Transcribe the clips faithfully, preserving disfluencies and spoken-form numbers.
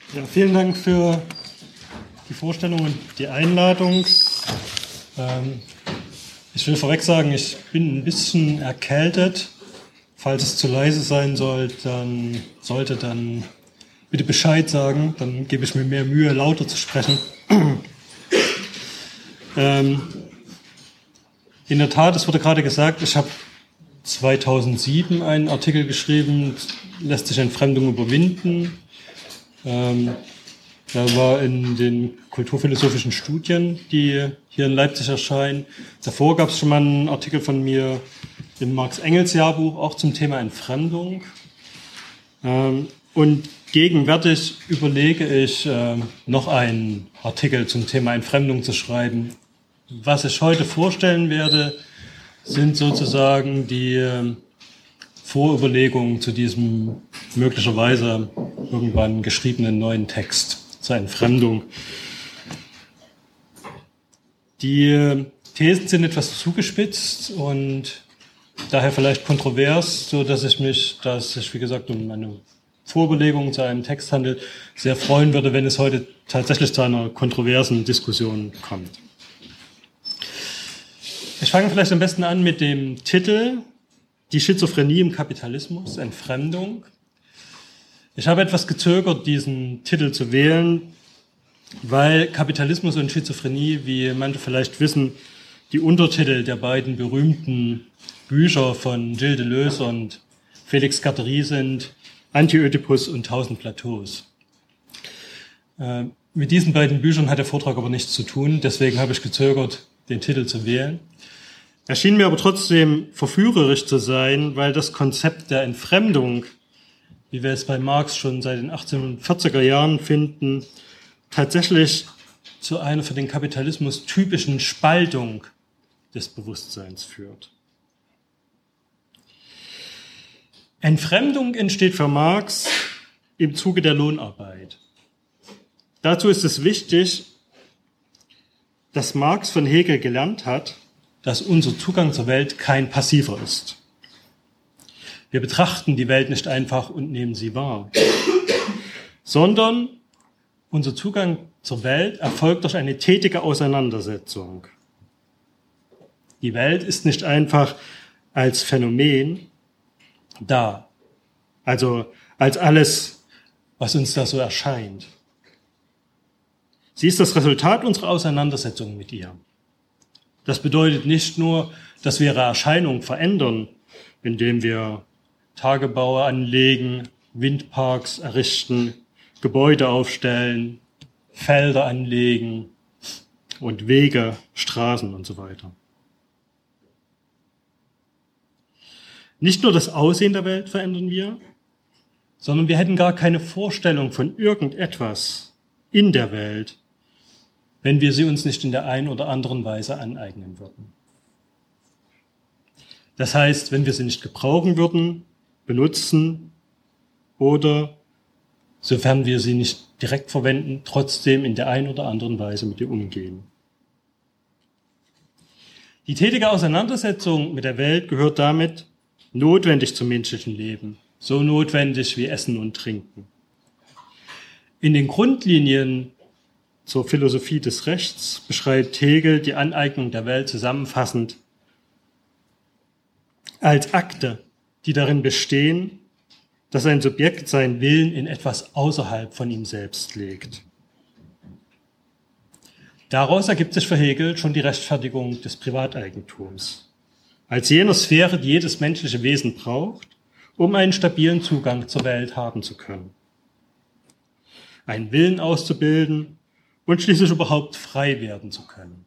Ja, vielen Dank für die Vorstellung und die Einladung. Ähm, ich will vorweg sagen, ich bin ein bisschen erkältet. Falls es zu leise sein soll, dann sollte dann bitte Bescheid sagen. Dann gebe ich mir mehr Mühe, lauter zu sprechen. ähm, in der Tat, es wurde gerade gesagt, ich habe zweitausendsieben einen Artikel geschrieben, lässt sich Entfremdung überwinden. Ähm, er war in den kulturphilosophischen Studien, die hier in Leipzig erscheinen. Davor gab es schon mal einen Artikel von mir im Marx-Engels-Jahrbuch, auch zum Thema Entfremdung. Ähm, und gegenwärtig überlege ich, äh, noch einen Artikel zum Thema Entfremdung zu schreiben. Was ich heute vorstellen werde, sind sozusagen die äh, Vorüberlegungen zu diesem möglicherweise irgendwann geschriebenen neuen Text zur Entfremdung. Die Thesen sind etwas zugespitzt und daher vielleicht kontrovers, so dass ich mich, dass es sich wie gesagt um eine Vorüberlegung zu einem Text handelt, sehr freuen würde, wenn es heute tatsächlich zu einer kontroversen Diskussion kommt. Ich fange vielleicht am besten an mit dem Titel: Die Schizophrenie im Kapitalismus, Entfremdung. Ich habe etwas gezögert, diesen Titel zu wählen, weil Kapitalismus und Schizophrenie, wie manche vielleicht wissen, die Untertitel der beiden berühmten Bücher von Gilles Deleuze und Felix Guattari sind: Anti-Ödipus und Tausend Plateaus. Äh, mit diesen beiden Büchern hat der Vortrag aber nichts zu tun, deswegen habe ich gezögert, den Titel zu wählen. Er schien mir aber trotzdem verführerisch zu sein, weil das Konzept der Entfremdung, wie wir es bei Marx schon seit den achtzehnhundertvierziger Jahren finden, tatsächlich zu einer für den Kapitalismus typischen Spaltung des Bewusstseins führt. Entfremdung entsteht für Marx im Zuge der Lohnarbeit. Dazu ist es wichtig, dass Marx von Hegel gelernt hat, dass unser Zugang zur Welt kein passiver ist. Wir betrachten die Welt nicht einfach und nehmen sie wahr, sondern unser Zugang zur Welt erfolgt durch eine tätige Auseinandersetzung. Die Welt ist nicht einfach als Phänomen da, also als alles, was uns da so erscheint. Sie ist das Resultat unserer Auseinandersetzung mit ihr. Das bedeutet nicht nur, dass wir ihre Erscheinung verändern, indem wir Tagebaue anlegen, Windparks errichten, Gebäude aufstellen, Felder anlegen und Wege, Straßen und so weiter. Nicht nur das Aussehen der Welt verändern wir, sondern wir hätten gar keine Vorstellung von irgendetwas in der Welt, wenn wir sie uns nicht in der einen oder anderen Weise aneignen würden. Das heißt, wenn wir sie nicht gebrauchen würden, benutzen oder, sofern wir sie nicht direkt verwenden, trotzdem in der einen oder anderen Weise mit ihr umgehen. Die tätige Auseinandersetzung mit der Welt gehört damit notwendig zum menschlichen Leben, so notwendig wie Essen und Trinken. In den Grundlinien zur Philosophie des Rechts beschreibt Hegel die Aneignung der Welt zusammenfassend als Akte, die darin bestehen, dass ein Subjekt seinen Willen in etwas außerhalb von ihm selbst legt. Daraus ergibt sich für Hegel schon die Rechtfertigung des Privateigentums, als jener Sphäre, die jedes menschliche Wesen braucht, um einen stabilen Zugang zur Welt haben zu können. Einen Willen auszubilden und schließlich überhaupt frei werden zu können.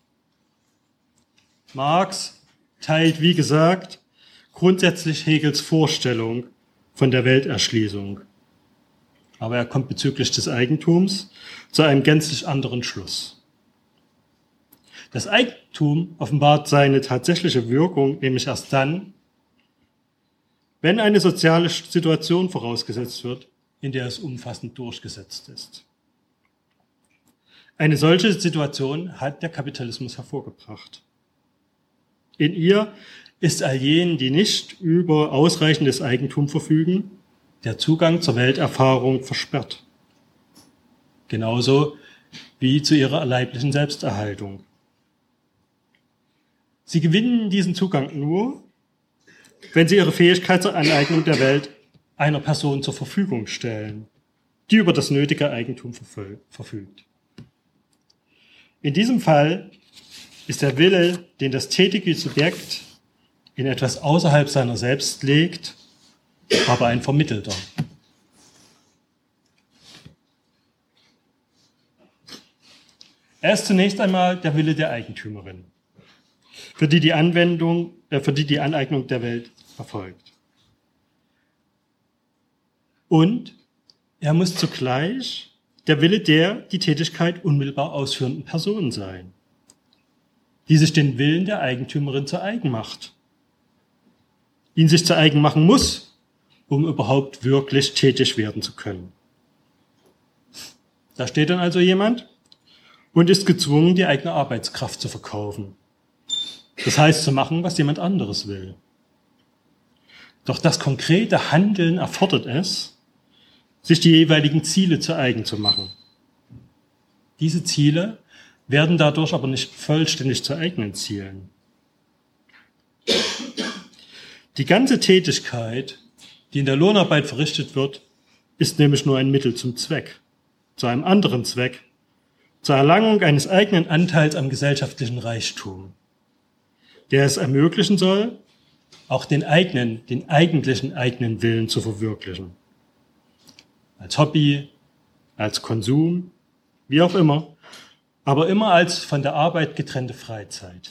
Marx teilt, wie gesagt, grundsätzlich Hegels Vorstellung von der Welterschließung. Aber er kommt bezüglich des Eigentums zu einem gänzlich anderen Schluss. Das Eigentum offenbart seine tatsächliche Wirkung nämlich erst dann, wenn eine soziale Situation vorausgesetzt wird, in der es umfassend durchgesetzt ist. Eine solche Situation hat der Kapitalismus hervorgebracht. In ihr ist all jenen, die nicht über ausreichendes Eigentum verfügen, der Zugang zur Welterfahrung versperrt. genauso wie zu ihrer leiblichen Selbsterhaltung. Sie gewinnen diesen Zugang nur, wenn sie ihre Fähigkeit zur Aneignung der Welt einer Person zur Verfügung stellen, die über das nötige Eigentum verfügt. In diesem Fall ist der Wille, den das tätige Subjekt in etwas außerhalb seiner selbst legt, aber ein vermittelter. Er ist zunächst einmal der Wille der Eigentümerin, für die die Anwendung, äh, für die die Aneignung der Welt erfolgt. Und er muss zugleich der Wille der die Tätigkeit unmittelbar ausführenden Person sein, die sich den Willen der Eigentümerin zu eigen macht, ihn sich zu eigen machen muss, um überhaupt wirklich tätig werden zu können. Da steht dann also jemand und ist gezwungen, die eigene Arbeitskraft zu verkaufen. Das heißt, zu machen, was jemand anderes will. Doch das konkrete Handeln erfordert es, sich die jeweiligen Ziele zu eigen zu machen. Diese Ziele werden dadurch aber nicht vollständig zu eigenen Zielen. Die ganze Tätigkeit, die in der Lohnarbeit verrichtet wird, ist nämlich nur ein Mittel zum Zweck, zu einem anderen Zweck, zur Erlangung eines eigenen Anteils am gesellschaftlichen Reichtum, der es ermöglichen soll, auch den eigenen, den eigentlichen eigenen Willen zu verwirklichen. Als Hobby, als Konsum, wie auch immer, aber immer als von der Arbeit getrennte Freizeit.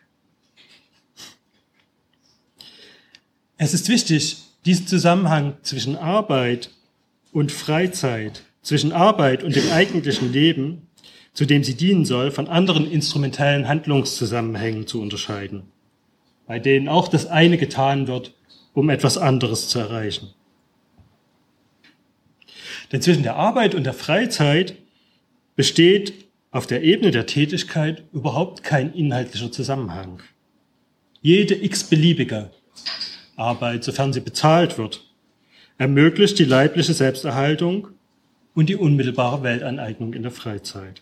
Es ist wichtig, diesen Zusammenhang zwischen Arbeit und Freizeit, zwischen Arbeit und dem eigentlichen Leben, zu dem sie dienen soll, von anderen instrumentellen Handlungszusammenhängen zu unterscheiden, bei denen auch das eine getan wird, um etwas anderes zu erreichen. Denn zwischen der Arbeit und der Freizeit besteht auf der Ebene der Tätigkeit überhaupt kein inhaltlicher Zusammenhang. Jede x-beliebige Arbeit, sofern sie bezahlt wird, ermöglicht die leibliche Selbsterhaltung und die unmittelbare Weltaneignung in der Freizeit.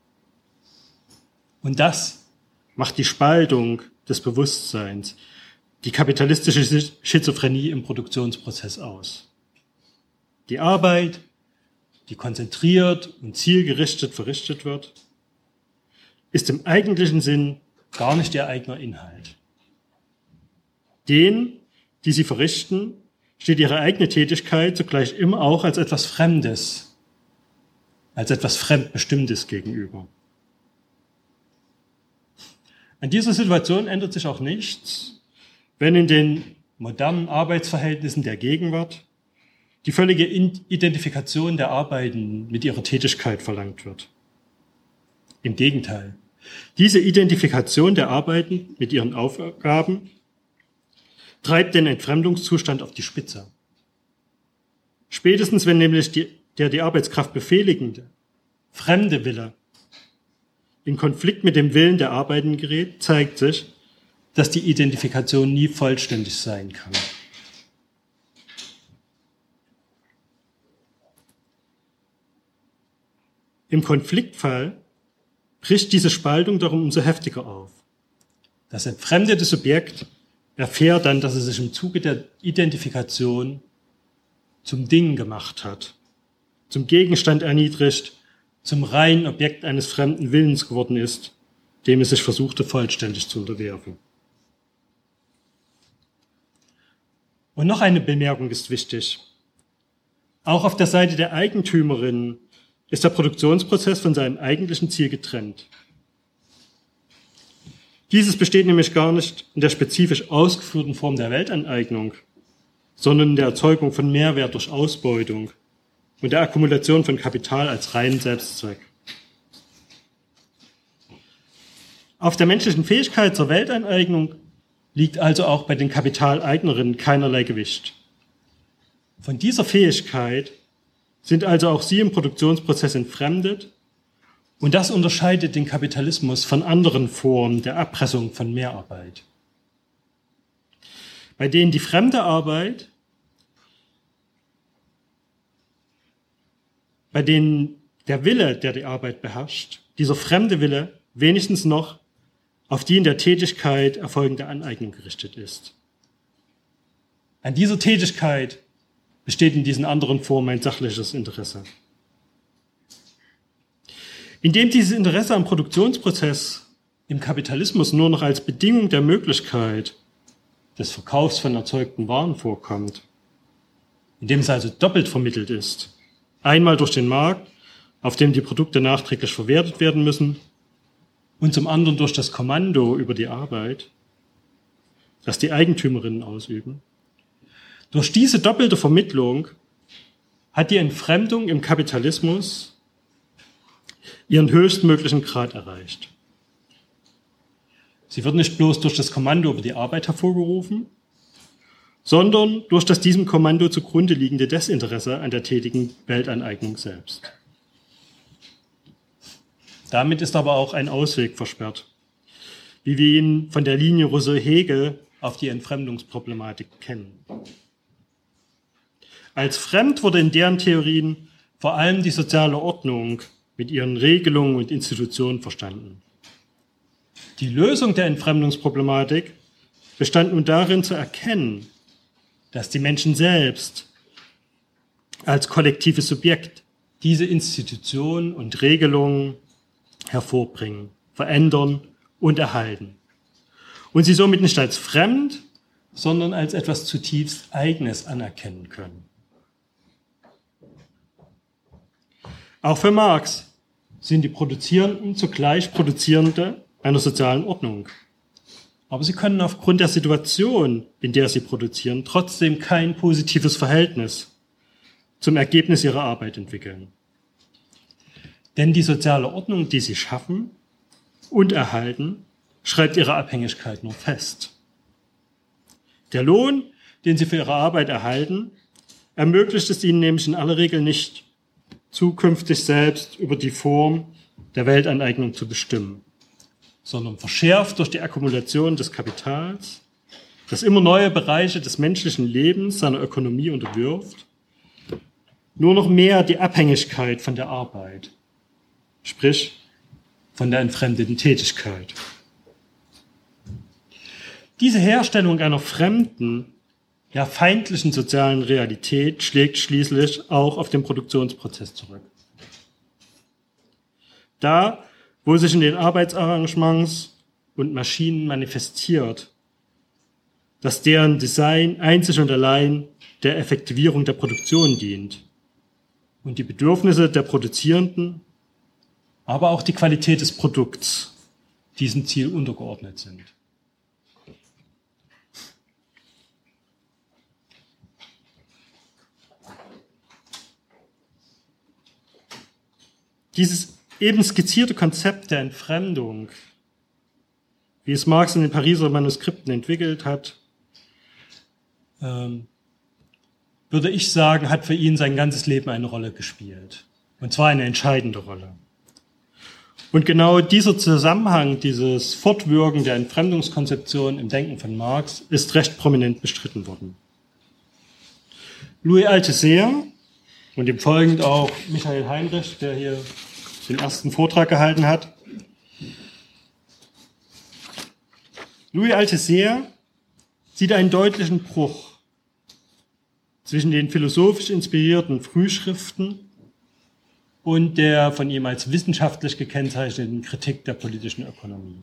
Und das macht die Spaltung des Bewusstseins, die kapitalistische Schizophrenie im Produktionsprozess aus. Die Arbeit, die konzentriert und zielgerichtet verrichtet wird, ist im eigentlichen Sinn gar nicht ihr eigener Inhalt. Den, die sie verrichten, steht ihre eigene Tätigkeit zugleich immer auch als etwas Fremdes, als etwas Fremdbestimmtes gegenüber. An dieser Situation ändert sich auch nichts, wenn in den modernen Arbeitsverhältnissen der Gegenwart die völlige Identifikation der Arbeitenden mit ihrer Tätigkeit verlangt wird. Im Gegenteil, diese Identifikation der Arbeitenden mit ihren Aufgaben treibt den Entfremdungszustand auf die Spitze. Spätestens, wenn nämlich die, der die Arbeitskraft befehligende, fremde Wille in Konflikt mit dem Willen der Arbeitenden gerät, zeigt sich, dass die Identifikation nie vollständig sein kann. Im Konfliktfall bricht diese Spaltung darum umso heftiger auf. Das entfremdete Subjekt erfährt dann, dass es sich im Zuge der Identifikation zum Ding gemacht hat, zum Gegenstand erniedrigt, zum reinen Objekt eines fremden Willens geworden ist, dem es sich versuchte, vollständig zu unterwerfen. Und noch eine Bemerkung ist wichtig. Auch auf der Seite der Eigentümerin ist der Produktionsprozess von seinem eigentlichen Ziel getrennt. Dieses besteht nämlich gar nicht in der spezifisch ausgeführten Form der Weltaneignung, sondern in der Erzeugung von Mehrwert durch Ausbeutung und der Akkumulation von Kapital als reinen Selbstzweck. Auf der menschlichen Fähigkeit zur Weltaneignung liegt also auch bei den Kapitaleignerinnen keinerlei Gewicht. Von dieser Fähigkeit sind also auch sie im Produktionsprozess entfremdet, und das unterscheidet den Kapitalismus von anderen Formen der Erpressung von Mehrarbeit, bei denen die fremde Arbeit, bei denen der Wille, der die Arbeit beherrscht, dieser fremde Wille, wenigstens noch auf die in der Tätigkeit erfolgende Aneignung gerichtet ist. An dieser Tätigkeit besteht in diesen anderen Formen ein sachliches Interesse. Indem dieses Interesse am Produktionsprozess im Kapitalismus nur noch als Bedingung der Möglichkeit des Verkaufs von erzeugten Waren vorkommt, indem es also doppelt vermittelt ist, einmal durch den Markt, auf dem die Produkte nachträglich verwertet werden müssen, und zum anderen durch das Kommando über die Arbeit, das die Eigentümerinnen ausüben. Durch diese doppelte Vermittlung hat die Entfremdung im Kapitalismus ihren höchstmöglichen Grad erreicht. Sie wird nicht bloß durch das Kommando über die Arbeit hervorgerufen, sondern durch das diesem Kommando zugrunde liegende Desinteresse an der tätigen Weltaneignung selbst. Damit ist aber auch ein Ausweg versperrt, wie wir ihn von der Linie Rousseau-Hegel auf die Entfremdungsproblematik kennen. Als fremd wurde in deren Theorien vor allem die soziale Ordnung mit ihren Regelungen und Institutionen verstanden. Die Lösung der Entfremdungsproblematik bestand nun darin zu erkennen, dass die Menschen selbst als kollektives Subjekt diese Institutionen und Regelungen hervorbringen, verändern und erhalten. Und sie somit nicht als fremd, sondern als etwas zutiefst Eigenes anerkennen können. Auch für Marx sind die Produzierenden zugleich Produzierende einer sozialen Ordnung. Aber sie können aufgrund der Situation, in der sie produzieren, trotzdem kein positives Verhältnis zum Ergebnis ihrer Arbeit entwickeln. Denn die soziale Ordnung, die sie schaffen und erhalten, schreibt ihre Abhängigkeit nur fest. Der Lohn, den sie für ihre Arbeit erhalten, ermöglicht es ihnen nämlich in aller Regel nicht, zukünftig selbst über die Form der Weltaneignung zu bestimmen, sondern verschärft durch die Akkumulation des Kapitals, das immer neue Bereiche des menschlichen Lebens seiner Ökonomie unterwirft, nur noch mehr die Abhängigkeit von der Arbeit, sprich von der entfremdeten Tätigkeit. Diese Herstellung einer fremden, ja feindlichen sozialen Realität schlägt schließlich auch auf den Produktionsprozess zurück. Da, wo sich in den Arbeitsarrangements und Maschinen manifestiert, dass deren Design einzig und allein der Effektivierung der Produktion dient und die Bedürfnisse der Produzierenden, aber auch die Qualität des Produkts diesem Ziel untergeordnet sind. Dieses eben skizzierte Konzept der Entfremdung, wie es Marx in den Pariser Manuskripten entwickelt hat, ähm, würde ich sagen, hat für ihn sein ganzes Leben eine Rolle gespielt. Und zwar eine entscheidende Rolle. Und genau dieser Zusammenhang, dieses Fortwirken der Entfremdungskonzeption im Denken von Marx ist recht prominent bestritten worden. Louis Althusser und dem folgend auch Michael Heinrich, der hier den ersten Vortrag gehalten hat. Louis Althusser sieht einen deutlichen Bruch zwischen den philosophisch inspirierten Frühschriften und der von ihm als wissenschaftlich gekennzeichneten Kritik der politischen Ökonomie,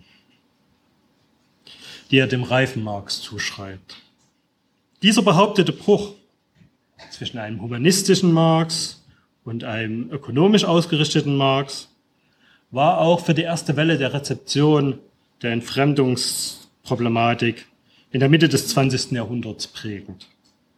die er dem reifen Marx zuschreibt. Dieser behauptete Bruch zwischen einem humanistischen Marx und einem ökonomisch ausgerichteten Marx war auch für die erste Welle der Rezeption der Entfremdungsproblematik in der Mitte des zwanzigsten Jahrhunderts prägend.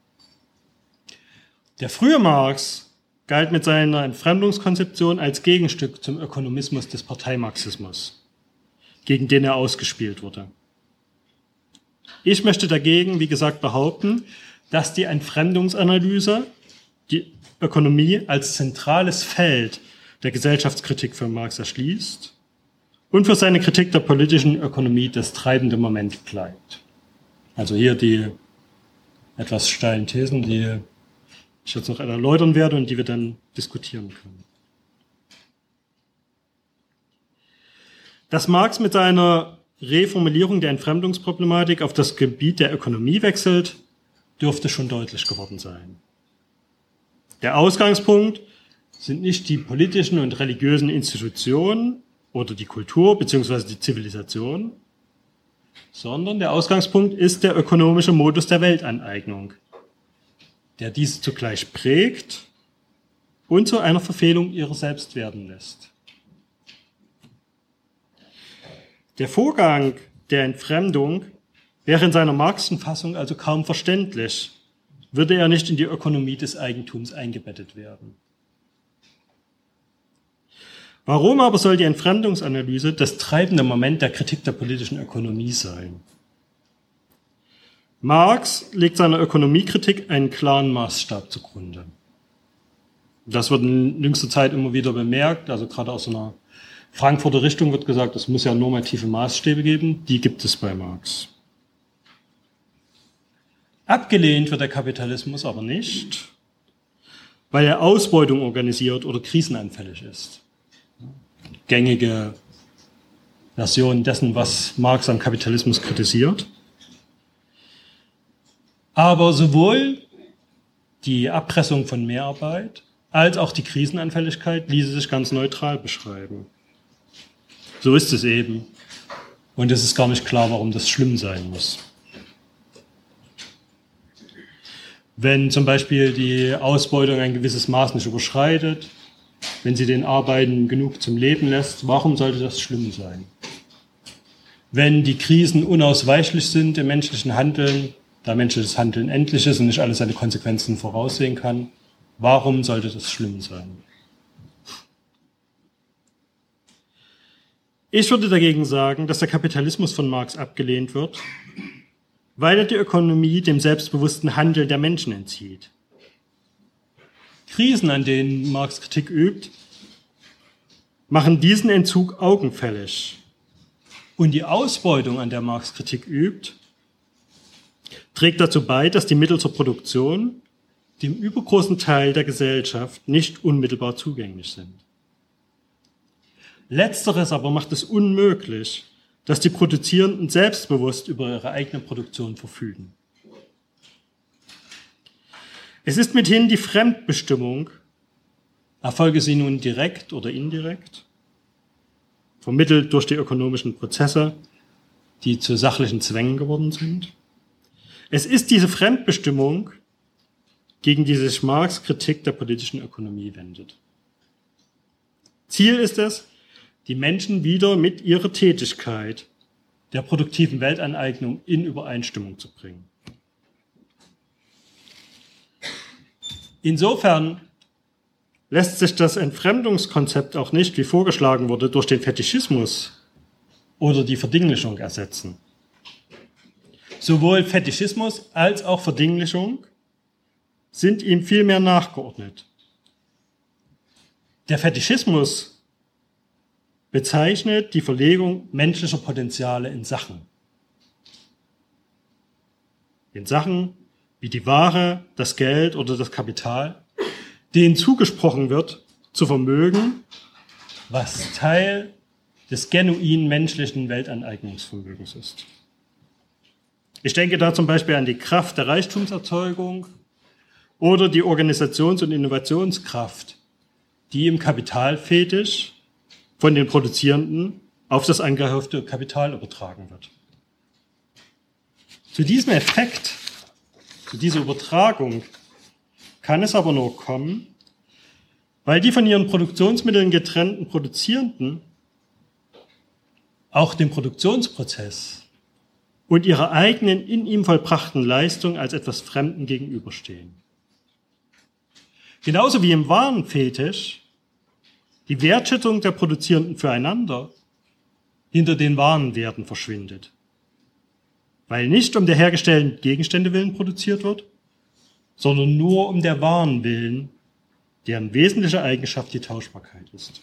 Der frühe Marx galt mit seiner Entfremdungskonzeption als Gegenstück zum Ökonomismus des Parteimarxismus, gegen den er ausgespielt wurde. Ich möchte dagegen, wie gesagt, behaupten, dass die Entfremdungsanalyse die Ökonomie als zentrales Feld der Gesellschaftskritik für Marx erschließt und für seine Kritik der politischen Ökonomie das treibende Moment bleibt. Also hier die etwas steilen Thesen, die ich jetzt noch erläutern werde und die wir dann diskutieren können. Dass Marx mit seiner Reformulierung der Entfremdungsproblematik auf das Gebiet der Ökonomie wechselt, dürfte schon deutlich geworden sein. Der Ausgangspunkt sind nicht die politischen und religiösen Institutionen oder die Kultur bzw. die Zivilisation, sondern der Ausgangspunkt ist der ökonomische Modus der Weltaneignung, der diese zugleich prägt und zu einer Verfehlung ihrer selbst werden lässt. Der Vorgang der Entfremdung wäre in seiner Marxischen Fassung also kaum verständlich, würde er nicht in die Ökonomie des Eigentums eingebettet werden. Warum aber soll die Entfremdungsanalyse das treibende Moment der Kritik der politischen Ökonomie sein? Marx legt seiner Ökonomiekritik einen klaren Maßstab zugrunde. Das wird in jüngster Zeit immer wieder bemerkt, also gerade aus einer Frankfurter Richtung wird gesagt, es muss ja normative Maßstäbe geben, die gibt es bei Marx. Abgelehnt wird der Kapitalismus aber nicht, weil er Ausbeutung organisiert oder krisenanfällig ist. Gängige Version dessen, was Marx am Kapitalismus kritisiert. Aber sowohl die Erpressung von Mehrarbeit als auch die Krisenanfälligkeit ließe sich ganz neutral beschreiben. So ist es eben. Und es ist gar nicht klar, warum das schlimm sein muss. Wenn zum Beispiel die Ausbeutung ein gewisses Maß nicht überschreitet, wenn sie den Arbeitenden genug zum Leben lässt, warum sollte das schlimm sein? Wenn die Krisen unausweichlich sind im menschlichen Handeln, da menschliches Handeln endlich ist und nicht alles seine Konsequenzen voraussehen kann, warum sollte das schlimm sein? Ich würde dagegen sagen, dass der Kapitalismus von Marx abgelehnt wird, weil er die Ökonomie dem selbstbewussten Handeln der Menschen entzieht. Krisen, an denen Marx Kritik übt, machen diesen Entzug augenfällig. Und die Ausbeutung, an der Marx Kritik übt, trägt dazu bei, dass die Mittel zur Produktion dem übergroßen Teil der Gesellschaft nicht unmittelbar zugänglich sind. Letzteres aber macht es unmöglich, dass die Produzierenden selbstbewusst über ihre eigene Produktion verfügen. Es ist mithin die Fremdbestimmung, erfolge sie nun direkt oder indirekt, vermittelt durch die ökonomischen Prozesse, die zu sachlichen Zwängen geworden sind. Es ist diese Fremdbestimmung, gegen die sich Marx' Kritik der politischen Ökonomie wendet. Ziel ist es, die Menschen wieder mit ihrer Tätigkeit der produktiven Weltaneignung in Übereinstimmung zu bringen. Insofern lässt sich das Entfremdungskonzept auch nicht, wie vorgeschlagen wurde, durch den Fetischismus oder die Verdinglichung ersetzen. Sowohl Fetischismus als auch Verdinglichung sind ihm vielmehr nachgeordnet. Der Fetischismus bezeichnet die Verlegung menschlicher Potenziale in Sachen. In Sachen wie die Ware, das Geld oder das Kapital, denen zugesprochen wird, zu Vermögen, was Teil des genuin menschlichen Weltaneignungsvermögens ist. Ich denke da zum Beispiel an die Kraft der Reichtumserzeugung oder die Organisations- und Innovationskraft, die im Kapitalfetisch von den Produzierenden auf das angehäufte Kapital übertragen wird. Zu diesem Effekt, zu dieser Übertragung kann es aber nur kommen, weil die von ihren Produktionsmitteln getrennten Produzierenden auch dem Produktionsprozess und ihrer eigenen in ihm vollbrachten Leistung als etwas Fremden gegenüberstehen. Genauso wie im Warenfetisch die Wertschätzung der Produzierenden füreinander hinter den Warenwerten verschwindet, weil nicht um der hergestellten Gegenstände willen produziert wird, sondern nur um der Waren willen, deren wesentliche Eigenschaft die Tauschbarkeit ist.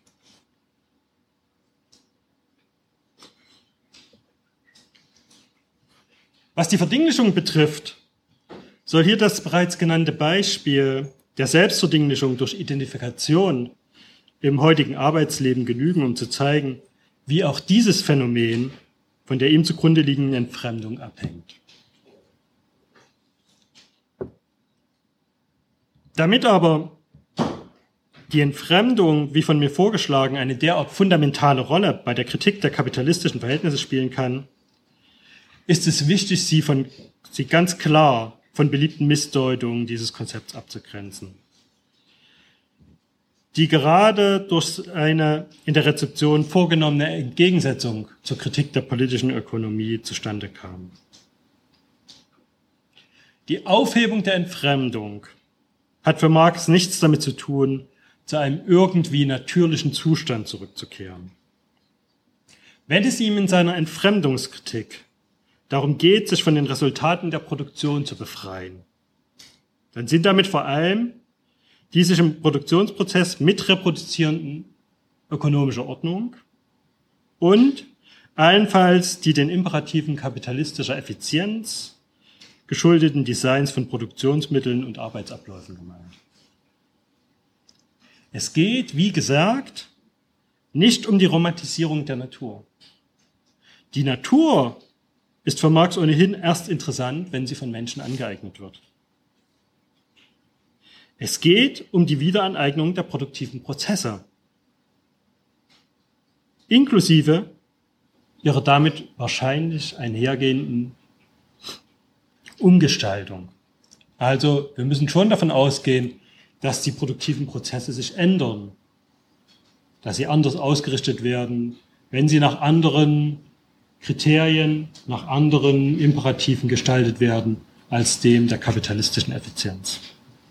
Was die Verdinglichung betrifft, soll hier das bereits genannte Beispiel der Selbstverdinglichung durch Identifikation im heutigen Arbeitsleben genügen, um zu zeigen, wie auch dieses Phänomen von der ihm zugrunde liegenden Entfremdung abhängt. Damit aber die Entfremdung, wie von mir vorgeschlagen, eine derart fundamentale Rolle bei der Kritik der kapitalistischen Verhältnisse spielen kann, ist es wichtig, sie, von, sie ganz klar von beliebten Missdeutungen dieses Konzepts abzugrenzen, die gerade durch eine in der Rezeption vorgenommene Entgegensetzung zur Kritik der politischen Ökonomie zustande kam. Die Aufhebung der Entfremdung hat für Marx nichts damit zu tun, zu einem irgendwie natürlichen Zustand zurückzukehren. Wenn es ihm in seiner Entfremdungskritik darum geht, sich von den Resultaten der Produktion zu befreien, dann sind damit vor allem die sich im Produktionsprozess mit reproduzierenden ökonomischer Ordnung und allenfalls die den Imperativen kapitalistischer Effizienz geschuldeten Designs von Produktionsmitteln und Arbeitsabläufen gemeint. Es geht, wie gesagt, nicht um die Romantisierung der Natur. Die Natur ist für Marx ohnehin erst interessant, wenn sie von Menschen angeeignet wird. Es geht um die Wiederaneignung der produktiven Prozesse, inklusive ihrer damit wahrscheinlich einhergehenden Umgestaltung. Also wir müssen schon davon ausgehen, dass die produktiven Prozesse sich ändern, dass sie anders ausgerichtet werden, wenn sie nach anderen Kriterien, nach anderen Imperativen gestaltet werden, als dem der kapitalistischen Effizienz.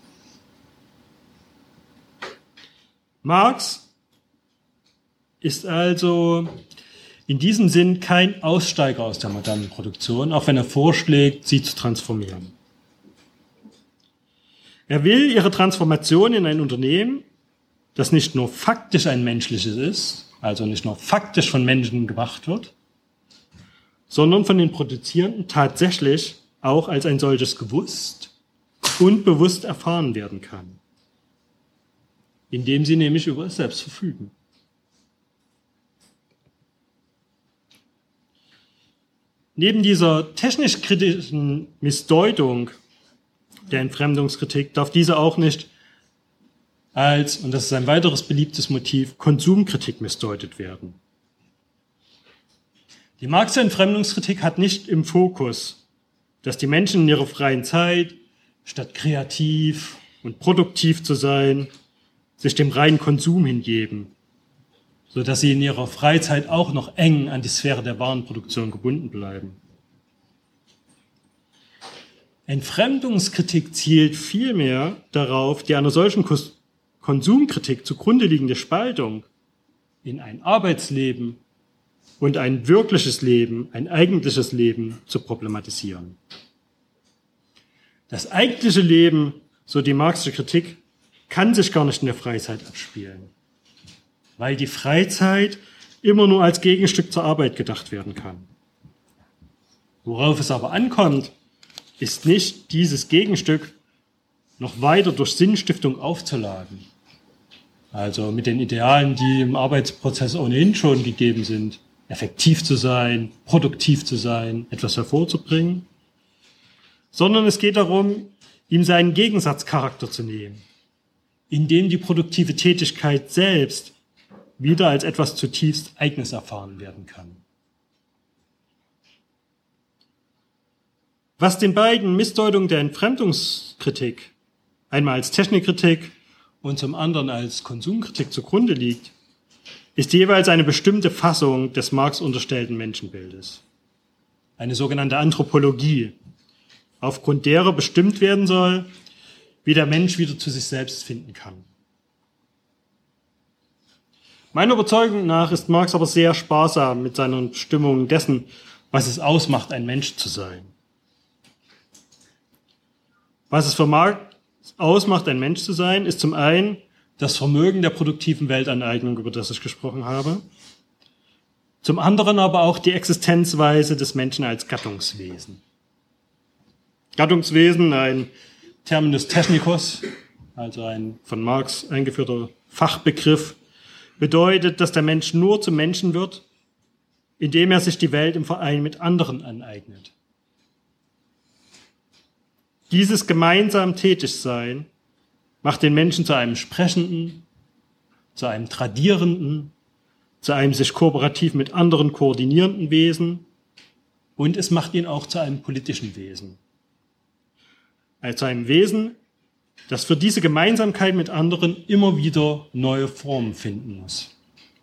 Marx ist also in diesem Sinn kein Aussteiger aus der modernen Produktion, auch wenn er vorschlägt, sie zu transformieren. Er will ihre Transformation in ein Unternehmen, das nicht nur faktisch ein menschliches ist, also nicht nur faktisch von Menschen gemacht wird, sondern von den Produzierenden tatsächlich auch als ein solches gewusst und bewusst erfahren werden kann, indem sie nämlich über es selbst verfügen. Neben dieser technisch-kritischen Missdeutung der Entfremdungskritik darf diese auch nicht als, und das ist ein weiteres beliebtes Motiv, Konsumkritik missdeutet werden. Die Marxische Entfremdungskritik hat nicht im Fokus, dass die Menschen in ihrer freien Zeit, statt kreativ und produktiv zu sein, sich dem reinen Konsum hingeben, sodass sie in ihrer Freizeit auch noch eng an die Sphäre der Warenproduktion gebunden bleiben. Entfremdungskritik zielt vielmehr darauf, die einer solchen Konsumkritik zugrunde liegende Spaltung in ein Arbeitsleben und ein wirkliches Leben, ein eigentliches Leben zu problematisieren. Das eigentliche Leben, so die marxische Kritik, kann sich gar nicht in der Freizeit abspielen, weil die Freizeit immer nur als Gegenstück zur Arbeit gedacht werden kann. Worauf es aber ankommt, ist nicht dieses Gegenstück noch weiter durch Sinnstiftung aufzuladen, also mit den Idealen, die im Arbeitsprozess ohnehin schon gegeben sind, effektiv zu sein, produktiv zu sein, etwas hervorzubringen, sondern es geht darum, ihm seinen Gegensatzcharakter zu nehmen, indem die produktive Tätigkeit selbst wieder als etwas zutiefst Eigenes erfahren werden kann. Was den beiden Missdeutungen der Entfremdungskritik, einmal als Technikkritik und zum anderen als Konsumkritik zugrunde liegt, ist jeweils eine bestimmte Fassung des Marx unterstellten Menschenbildes. Eine sogenannte Anthropologie, aufgrund derer bestimmt werden soll, wie der Mensch wieder zu sich selbst finden kann. Meiner Überzeugung nach ist Marx aber sehr sparsam mit seiner Bestimmung dessen, was es ausmacht, ein Mensch zu sein. Was es für Marx ausmacht, ein Mensch zu sein, ist zum einen das Vermögen der produktiven Weltaneignung, über das ich gesprochen habe, zum anderen aber auch die Existenzweise des Menschen als Gattungswesen. Gattungswesen, ein Terminus technicus, also ein von Marx eingeführter Fachbegriff, bedeutet, dass der Mensch nur zum Menschen wird, indem er sich die Welt im Verein mit anderen aneignet. Dieses gemeinsam Tätigsein macht den Menschen zu einem Sprechenden, zu einem Tradierenden, zu einem sich kooperativ mit anderen koordinierenden Wesen und es macht ihn auch zu einem politischen Wesen. Also einem Wesen, das für diese Gemeinsamkeit mit anderen immer wieder neue Formen finden muss.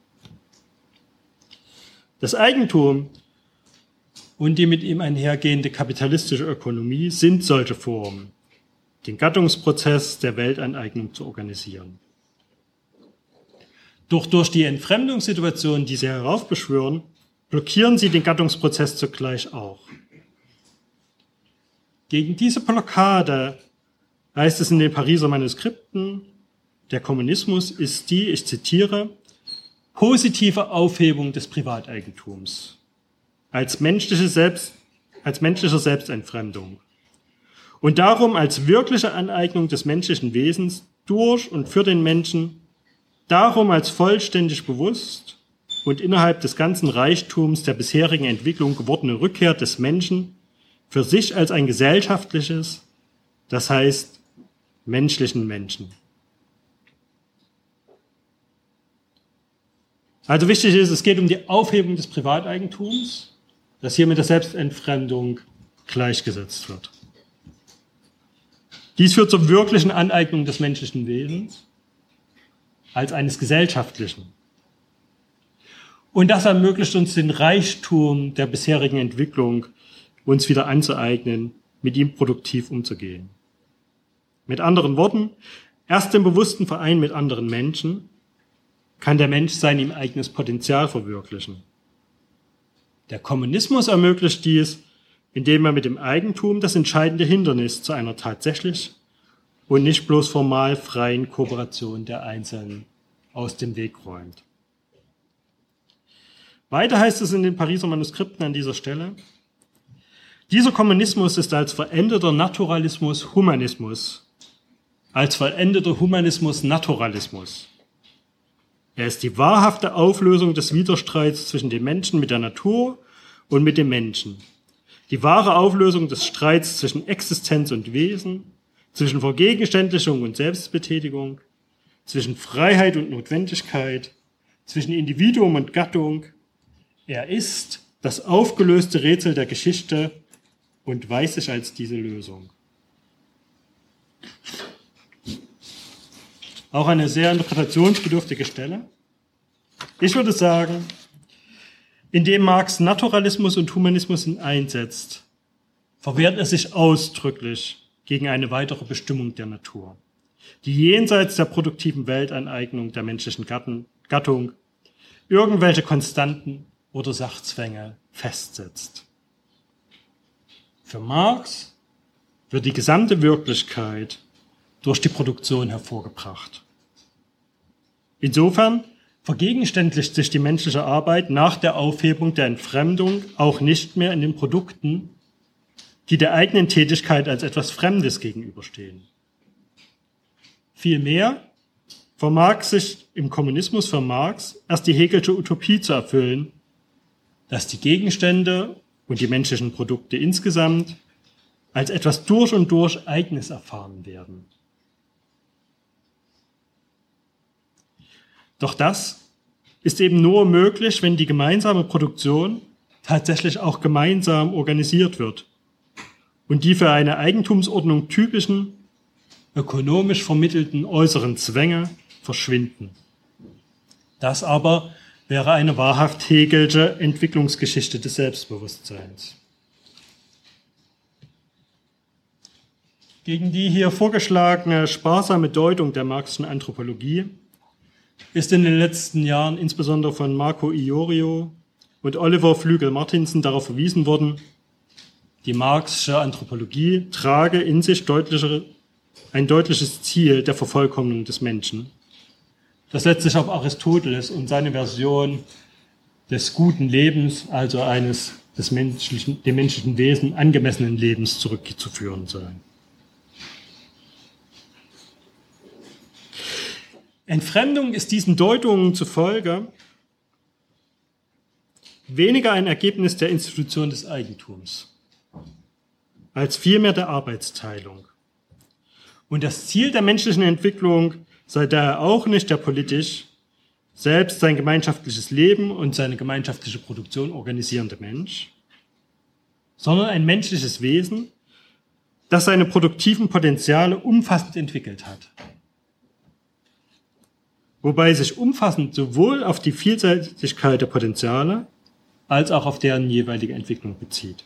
Das Eigentum und die mit ihm einhergehende kapitalistische Ökonomie sind solche Formen, den Gattungsprozess der Weltaneignung zu organisieren. Doch durch die Entfremdungssituation, die sie heraufbeschwören, blockieren sie den Gattungsprozess zugleich auch. Gegen diese Blockade heißt es in den Pariser Manuskripten, der Kommunismus ist die, ich zitiere, positive Aufhebung des Privateigentums als menschliche, Selbst, als menschliche Selbstentfremdung und darum als wirkliche Aneignung des menschlichen Wesens durch und für den Menschen, darum als vollständig bewusst und innerhalb des ganzen Reichtums der bisherigen Entwicklung gewordene Rückkehr des Menschen für sich als ein gesellschaftliches, das heißt menschlichen Menschen. Also wichtig ist, es geht um die Aufhebung des Privateigentums, das hier mit der Selbstentfremdung gleichgesetzt wird. Dies führt zur wirklichen Aneignung des menschlichen Wesens als eines gesellschaftlichen. Und das ermöglicht uns den Reichtum der bisherigen Entwicklung, uns wieder anzueignen, mit ihm produktiv umzugehen. Mit anderen Worten, erst im bewussten Verein mit anderen Menschen kann der Mensch sein ihm eigenes Potenzial verwirklichen. Der Kommunismus ermöglicht dies, indem er mit dem Eigentum das entscheidende Hindernis zu einer tatsächlich und nicht bloß formal freien Kooperation der Einzelnen aus dem Weg räumt. Weiter heißt es in den Pariser Manuskripten an dieser Stelle, dieser Kommunismus ist als verendeter Naturalismus Humanismus, als vollendeter Humanismus Naturalismus. Er ist die wahrhafte Auflösung des Widerstreits zwischen dem Menschen mit der Natur und mit dem Menschen. Die wahre Auflösung des Streits zwischen Existenz und Wesen, zwischen Vergegenständlichung und Selbstbetätigung, zwischen Freiheit und Notwendigkeit, zwischen Individuum und Gattung. Er ist das aufgelöste Rätsel der Geschichte und weiß sich als diese Lösung. Auch eine sehr interpretationsbedürftige Stelle. Ich würde sagen, indem Marx Naturalismus und Humanismus einsetzt, verwehrt er sich ausdrücklich gegen eine weitere Bestimmung der Natur, die jenseits der produktiven Weltaneignung der menschlichen Gattung irgendwelche Konstanten oder Sachzwänge festsetzt. Für Marx wird die gesamte Wirklichkeit durch die Produktion hervorgebracht. Insofern vergegenständlicht sich die menschliche Arbeit nach der Aufhebung der Entfremdung auch nicht mehr in den Produkten, die der eigenen Tätigkeit als etwas Fremdes gegenüberstehen. Vielmehr vermag sich im Kommunismus für Marx erst die Hegelsche Utopie zu erfüllen, dass die Gegenstände und die menschlichen Produkte insgesamt als etwas durch und durch Eigenes erfahren werden. Doch das ist eben nur möglich, wenn die gemeinsame Produktion tatsächlich auch gemeinsam organisiert wird und die für eine Eigentumsordnung typischen, ökonomisch vermittelten äußeren Zwänge verschwinden. Das aber wäre eine wahrhaft Hegelsche Entwicklungsgeschichte des Selbstbewusstseins. Gegen die hier vorgeschlagene sparsame Deutung der marxischen Anthropologie ist in den letzten Jahren insbesondere von Marco Iorio und Oliver Flügel-Martinsen darauf verwiesen worden, die marxische Anthropologie trage in sich deutlichere, ein deutliches Ziel der Vervollkommnung des Menschen, das letztlich auf Aristoteles und seine Version des guten Lebens, also eines des menschlichen, dem menschlichen Wesen angemessenen Lebens zurückzuführen sei. Entfremdung ist diesen Deutungen zufolge weniger ein Ergebnis der Institution des Eigentums, als vielmehr der Arbeitsteilung. Und das Ziel der menschlichen Entwicklung sei daher auch nicht der politisch, selbst sein gemeinschaftliches Leben und seine gemeinschaftliche Produktion organisierende Mensch, sondern ein menschliches Wesen, das seine produktiven Potenziale umfassend entwickelt hat. Wobei sich umfassend sowohl auf die Vielseitigkeit der Potenziale als auch auf deren jeweilige Entwicklung bezieht.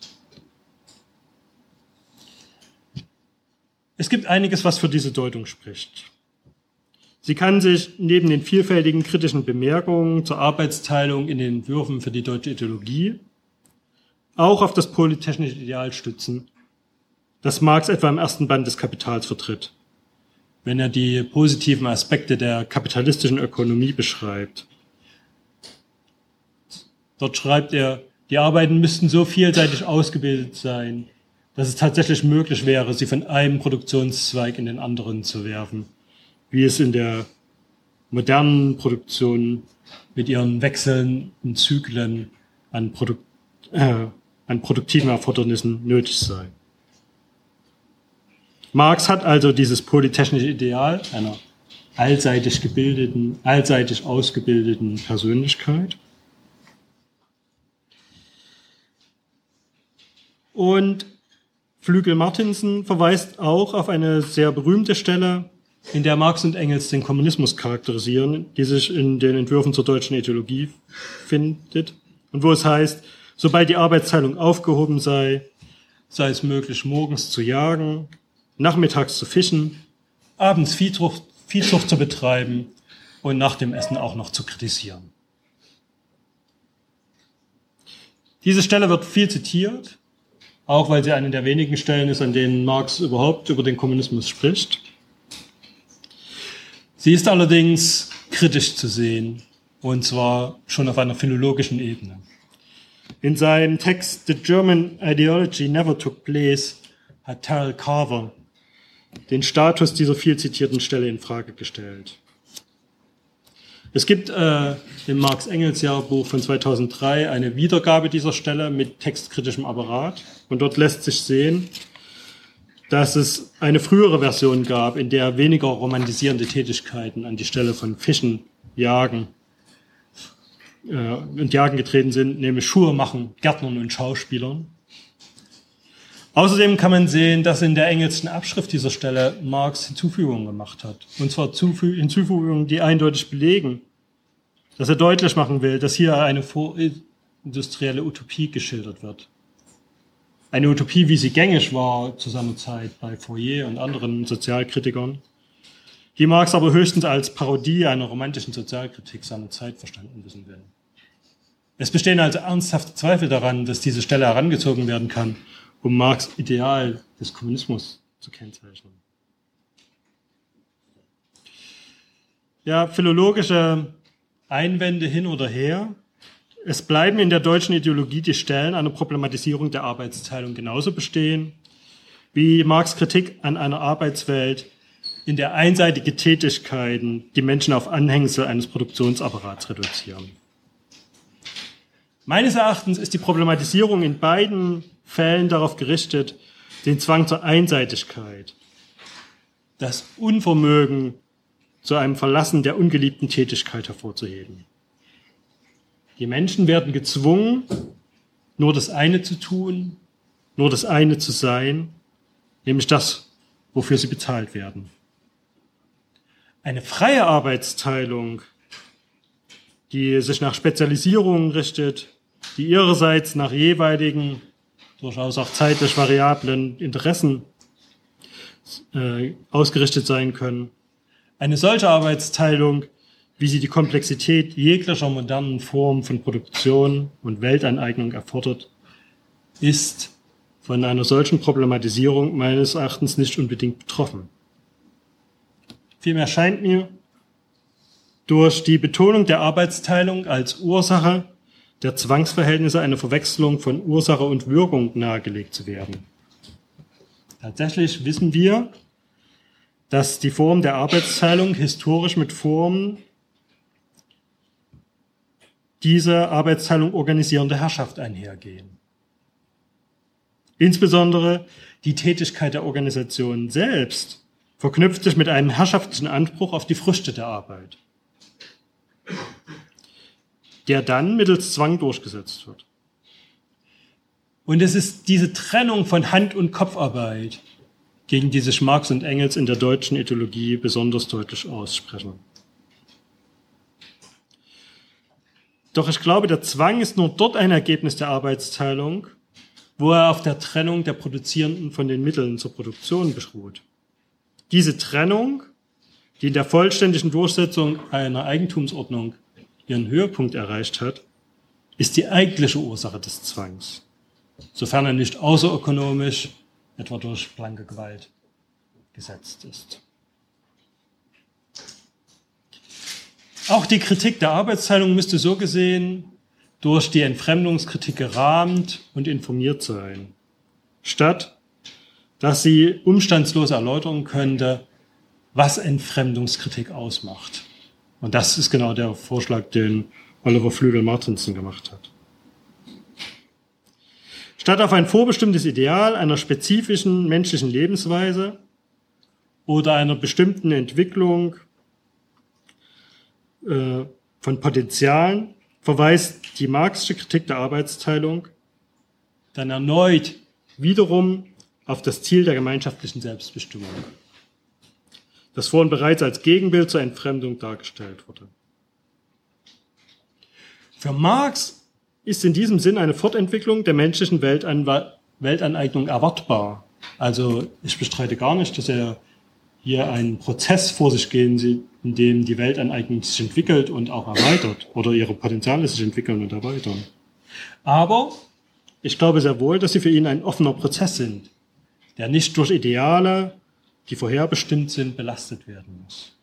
Es gibt einiges, was für diese Deutung spricht. Sie kann sich neben den vielfältigen kritischen Bemerkungen zur Arbeitsteilung in den Entwürfen für die deutsche Ideologie auch auf das polytechnische Ideal stützen, das Marx etwa im ersten Band des Kapitals vertritt, wenn er die positiven Aspekte der kapitalistischen Ökonomie beschreibt. Dort schreibt er, die Arbeiten müssten so vielseitig ausgebildet sein, dass es tatsächlich möglich wäre, sie von einem Produktionszweig in den anderen zu werfen, wie es in der modernen Produktion mit ihren wechselnden Zyklen an, Produ äh, an produktiven Erfordernissen nötig sei. Marx hat also dieses polytechnische Ideal einer allseitig gebildeten, allseitig ausgebildeten Persönlichkeit. Und Flügel-Martinsen verweist auch auf eine sehr berühmte Stelle, in der Marx und Engels den Kommunismus charakterisieren, die sich in den Entwürfen zur deutschen Ideologie findet und wo es heißt, sobald die Arbeitsteilung aufgehoben sei, sei es möglich, morgens zu jagen, nachmittags zu fischen, abends Viehzucht, Viehzucht zu betreiben und nach dem Essen auch noch zu kritisieren. Diese Stelle wird viel zitiert, auch weil sie eine der wenigen Stellen ist, an denen Marx überhaupt über den Kommunismus spricht. Sie ist allerdings kritisch zu sehen, und zwar schon auf einer philologischen Ebene. In seinem Text The German Ideology Never Took Place hat Terrell Carver den Status dieser viel zitierten Stelle in Frage gestellt. Es gibt äh, im Marx-Engels-Jahrbuch von zweitausenddrei eine Wiedergabe dieser Stelle mit textkritischem Apparat, und dort lässt sich sehen, dass es eine frühere Version gab, in der weniger romantisierende Tätigkeiten an die Stelle von Fischen, Jagen äh, und Jagen getreten sind, nämlich Schuhe machen, Gärtnern und Schauspielern. Außerdem kann man sehen, dass in der engelschen Abschrift dieser Stelle Marx Hinzufügungen gemacht hat. Und zwar Hinzufügungen, die eindeutig belegen, dass er deutlich machen will, dass hier eine vorindustrielle Utopie geschildert wird. Eine Utopie, wie sie gängig war zu seiner Zeit bei Fourier und anderen Sozialkritikern, die Marx aber höchstens als Parodie einer romantischen Sozialkritik seiner Zeit verstanden wissen will. Es bestehen also ernsthafte Zweifel daran, dass diese Stelle herangezogen werden kann, um Marx' Ideal des Kommunismus zu kennzeichnen. Ja, philologische Einwände hin oder her. Es bleiben in der deutschen Ideologie die Stellen einer Problematisierung der Arbeitsteilung genauso bestehen, wie Marx' Kritik an einer Arbeitswelt, in der einseitige Tätigkeiten die Menschen auf Anhängsel eines Produktionsapparats reduzieren. Meines Erachtens ist die Problematisierung in beiden Fällen darauf gerichtet, den Zwang zur Einseitigkeit, das Unvermögen zu einem Verlassen der ungeliebten Tätigkeit hervorzuheben. Die Menschen werden gezwungen, nur das eine zu tun, nur das eine zu sein, nämlich das, wofür sie bezahlt werden. Eine freie Arbeitsteilung, die sich nach Spezialisierungen richtet, die ihrerseits nach jeweiligen, durchaus auch zeitlich variablen Interessen äh, ausgerichtet sein können. Eine solche Arbeitsteilung, wie sie die Komplexität jeglicher modernen Form von Produktion und Weltaneignung erfordert, ist von einer solchen Problematisierung meines Erachtens nicht unbedingt betroffen. Vielmehr scheint mir, durch die Betonung der Arbeitsteilung als Ursache der Zwangsverhältnisse eine Verwechslung von Ursache und Wirkung nahegelegt zu werden. Tatsächlich wissen wir, dass die Form der Arbeitsteilung historisch mit Formen diese Arbeitsteilung organisierende Herrschaft einhergehen. Insbesondere die Tätigkeit der Organisation selbst verknüpft sich mit einem herrschaftlichen Anspruch auf die Früchte der Arbeit, der dann mittels Zwang durchgesetzt wird. Und es ist diese Trennung von Hand- und Kopfarbeit, gegen die sich Marx und Engels in der deutschen Ideologie besonders deutlich aussprechen. Doch ich glaube, der Zwang ist nur dort ein Ergebnis der Arbeitsteilung, wo er auf der Trennung der Produzierenden von den Mitteln zur Produktion beruht. Diese Trennung, die in der vollständigen Durchsetzung einer Eigentumsordnung ihren Höhepunkt erreicht hat, ist die eigentliche Ursache des Zwangs, sofern er nicht außerökonomisch, etwa durch blanke Gewalt, gesetzt ist. Auch die Kritik der Arbeitsteilung müsste so gesehen durch die Entfremdungskritik gerahmt und informiert sein, statt dass sie umstandslos erläutern könnte, was Entfremdungskritik ausmacht. Und das ist genau der Vorschlag, den Oliver Flügel-Martinsen gemacht hat. Statt auf ein vorbestimmtes Ideal einer spezifischen menschlichen Lebensweise oder einer bestimmten Entwicklung äh, von Potenzialen verweist die marxische Kritik der Arbeitsteilung dann erneut wiederum auf das Ziel der gemeinschaftlichen Selbstbestimmung, das vorhin bereits als Gegenbild zur Entfremdung dargestellt wurde. Für Marx ist in diesem Sinn eine Fortentwicklung der menschlichen Weltan- Weltaneignung erwartbar. Also ich bestreite gar nicht, dass er hier einen Prozess vor sich gehen sieht, in dem die Weltaneignung sich entwickelt und auch erweitert oder ihre Potenziale sich entwickeln und erweitern. Aber ich glaube sehr wohl, dass sie für ihn ein offener Prozess sind, der nicht durch Ideale, die vorherbestimmt sind, belastet werden muss.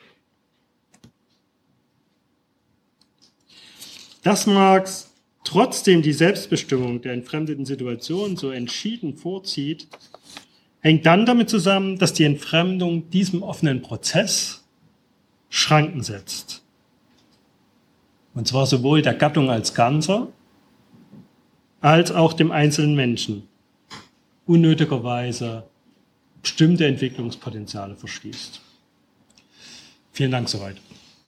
Dass Marx trotzdem die Selbstbestimmung der entfremdeten Situation so entschieden vorzieht, hängt dann damit zusammen, dass die Entfremdung diesem offenen Prozess Schranken setzt. Und zwar sowohl der Gattung als Ganzer als auch dem einzelnen Menschen unnötigerweise bestimmte Entwicklungspotenziale verschließt. Vielen Dank soweit.